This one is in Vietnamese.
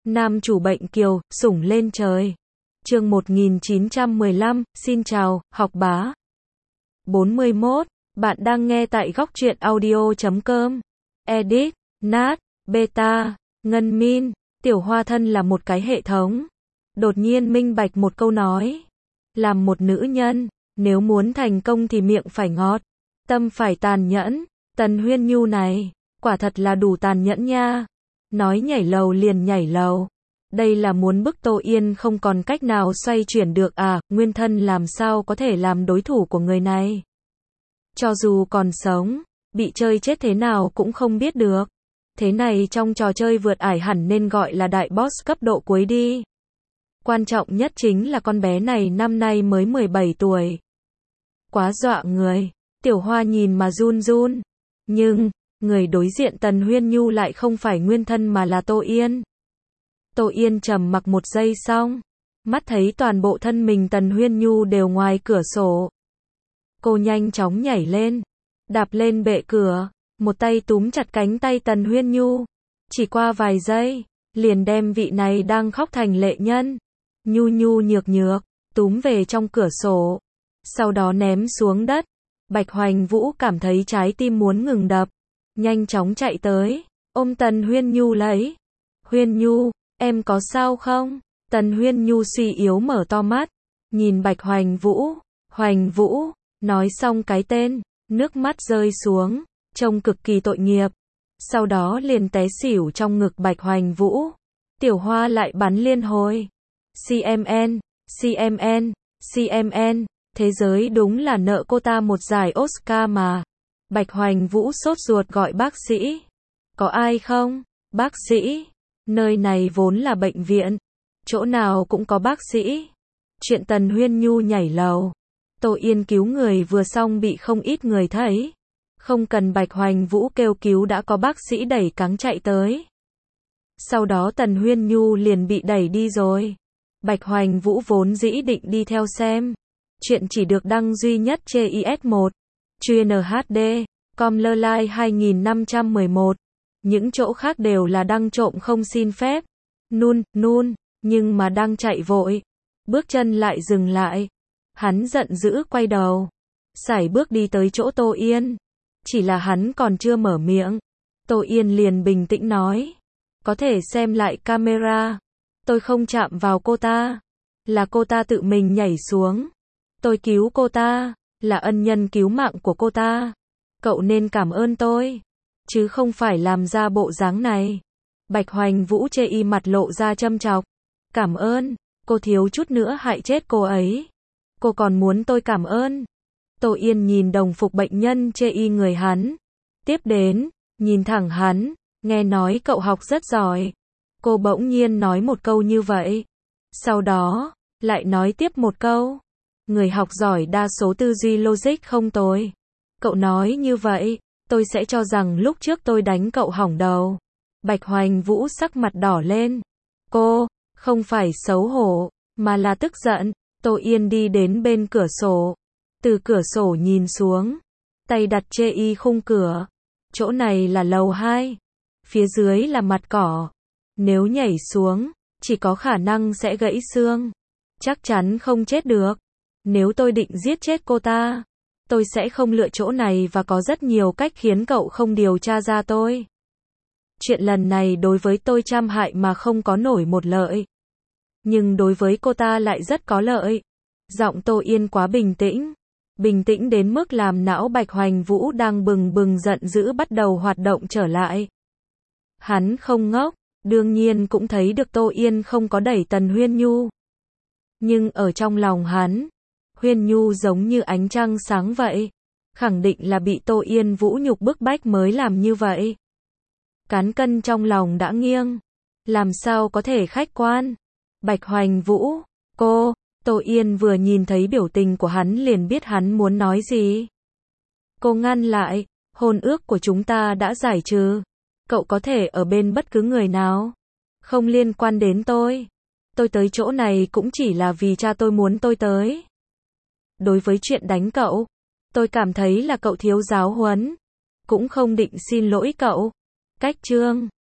Nam chủ bệnh kiều, sủng lên trời. Chương 1915, xin chào, học bá. 41. Bạn đang nghe tại góc truyện audio.com. Edit, Nat, Beta, Ngân Min. Tiểu Hoa thân là một cái hệ thống. Đột nhiên minh bạch một câu nói. Làm một nữ nhân, nếu muốn thành công thì miệng phải ngọt, tâm phải tàn nhẫn. Tần Huyên Nhu này, quả thật là đủ tàn nhẫn nha. Nói nhảy lầu liền nhảy lầu. Đây là muốn bức Tô Yên không còn cách nào xoay chuyển được à, nguyên thân làm sao có thể làm đối thủ của người này. Cho dù còn sống, bị chơi chết thế nào cũng không biết được. Thế này trong trò chơi vượt ải hẳn nên gọi là đại boss cấp độ cuối đi. Quan trọng nhất chính là con bé này năm nay mới 17 tuổi. Quá dọa người. Tiểu Hoa nhìn mà run run. Nhưng, người đối diện Tần Huyên Nhu lại không phải nguyên thân mà là Tô Yên. Tô Yên trầm mặc một giây xong, mắt thấy toàn bộ thân mình Tần Huyên Nhu đều ngoài cửa sổ. Cô nhanh chóng nhảy lên, đạp lên bệ cửa, một tay túm chặt cánh tay Tần Huyên Nhu. Chỉ qua vài giây, liền đem vị này đang khóc thành lệ nhân, nhu nhu nhược nhược, túm về trong cửa sổ. Sau đó ném xuống đất. Bạch Hoành Vũ cảm thấy trái tim muốn ngừng đập. Nhanh chóng chạy tới, ôm Tần Huyên Nhu lấy. Huyên Nhu, em có sao không? Tần Huyên Nhu suy yếu mở to mắt, nhìn Bạch Hoành Vũ. Hoành Vũ, nói xong cái tên, nước mắt rơi xuống, trông cực kỳ tội nghiệp. Sau đó liền té xỉu trong ngực Bạch Hoành Vũ. Tiểu Hoa lại bắn liên hồi. CMN, CMN, CMN, thế giới đúng là nợ cô ta một giải Oscar mà. Bạch Hoành Vũ sốt ruột gọi bác sĩ. Có ai không? Bác sĩ. Nơi này vốn là bệnh viện. Chỗ nào cũng có bác sĩ. Chuyện Tần Huyên Nhu nhảy lầu. Tô Yên cứu người vừa xong bị không ít người thấy. Không cần Bạch Hoành Vũ kêu cứu đã có bác sĩ đẩy cáng chạy tới. Sau đó Tần Huyên Nhu liền bị đẩy đi rồi. Bạch Hoành Vũ vốn dĩ định đi theo xem. Chuyện chỉ được đăng duy nhất trên IS1. Chuyên HD, Comlerline 2511. Những chỗ khác đều là đăng trộm không xin phép. Nun, nhưng mà đang chạy vội. Bước chân lại dừng lại. Hắn giận dữ quay đầu. Sải bước đi tới chỗ Tô Yên. Chỉ là hắn còn chưa mở miệng. Tô Yên liền bình tĩnh nói. Có thể xem lại camera. Tôi không chạm vào cô ta. Là cô ta tự mình nhảy xuống. Tôi cứu cô ta. Là ân nhân cứu mạng của cô ta. Cậu nên cảm ơn tôi. Chứ không phải làm ra bộ dáng này. Bạch Hoành Vũ chê y mặt lộ ra châm chọc. Cảm ơn. Cô thiếu chút nữa hại chết cô ấy. Cô còn muốn tôi cảm ơn. Tô Yên nhìn đồng phục bệnh nhân chê y người hắn. Tiếp đến, nhìn thẳng hắn. Nghe nói cậu học rất giỏi. Cô bỗng nhiên nói một câu như vậy. Sau đó, lại nói tiếp một câu. Người học giỏi đa số tư duy logic không tồi. Cậu nói như vậy, tôi sẽ cho rằng lúc trước tôi đánh cậu hỏng đầu. Bạch Hoành Vũ sắc mặt đỏ lên. Cô, không phải xấu hổ, mà là tức giận. Tô Yên đi đến bên cửa sổ. Từ cửa sổ nhìn xuống. Tay đặt chê y khung cửa. Chỗ này là lầu 2. Phía dưới là mặt cỏ. Nếu nhảy xuống, chỉ có khả năng sẽ gãy xương. Chắc chắn không chết được. Nếu tôi định giết chết cô ta, tôi sẽ không lựa chỗ này và có rất nhiều cách khiến cậu không điều tra ra tôi. Chuyện lần này đối với tôi trăm hại mà không có nổi một lợi. Nhưng đối với cô ta lại rất có lợi. Giọng Tô Yên quá bình tĩnh. Bình tĩnh đến mức làm não Bạch Hoành Vũ đang bừng bừng giận dữ bắt đầu hoạt động trở lại. Hắn không ngốc, đương nhiên cũng thấy được Tô Yên không có đẩy Tần Huyên Nhu. Nhưng ở trong lòng hắn, Huyên Nhu giống như ánh trăng sáng vậy. Khẳng định là bị Tô Yên vũ nhục bức bách mới làm như vậy. Cán cân trong lòng đã nghiêng. Làm sao có thể khách quan? Bạch Hoành Vũ, cô, Tô Yên vừa nhìn thấy biểu tình của hắn liền biết hắn muốn nói gì. Cô ngăn lại, hôn ước của chúng ta đã giải trừ. Cậu có thể ở bên bất cứ người nào. Không liên quan đến tôi. Tôi tới chỗ này cũng chỉ là vì cha tôi muốn tôi tới. Đối với chuyện đánh cậu, tôi cảm thấy là cậu thiếu giáo huấn. Cũng không định xin lỗi cậu. Cách chương